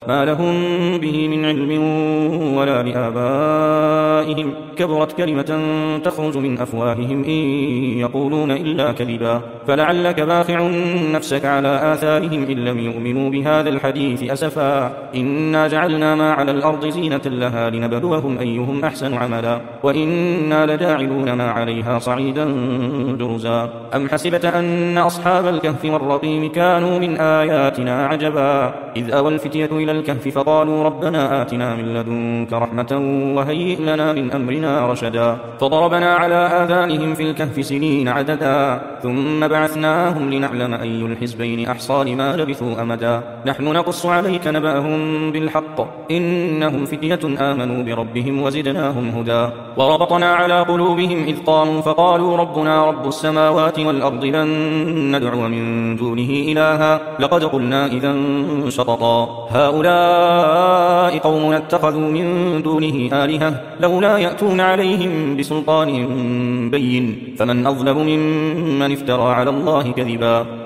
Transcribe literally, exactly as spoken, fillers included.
ما لهم به من علم ولا لآبائهم كبرت كلمة تخرج من أفواههم إن يقولون إلا كذبا فلعلك باخع نفسك على آثارهم إن لم يؤمنوا بهذا الحديث أسفا إنا جعلنا ما على الأرض زينة لها لنبلوهم أيهم أحسن عملا وإنا لجاعلون ما عليها صعيدا جرزا أم حسبت أن أصحاب الكهف والرقيم كانوا من آياتنا عجبا إذ أوى الفتية إلى الكهف فقالوا ربنا آتنا من لدنك رحمة وهيئ لنا من أمرنا رشدا فضربنا على آذانهم في الكهف سنين عددا ثم بعثناهم لنعلم أي الحزبين أحصى لما لبثوا أمدا نحن نقص عليك نبأهم بالحق إنهم فتية آمنوا بربهم وزدناهم هدى وربطنا على قلوبهم إذ قاموا فقالوا ربنا رب السماوات والأرض لن ندعو من دونه إلها لقد قلنا إذا شططا هؤلاء قوم اتخذوا من دونه آلهة لولا يأتون عليهم بسلطان بين فمن أظلم ممن افترى على الله كذبا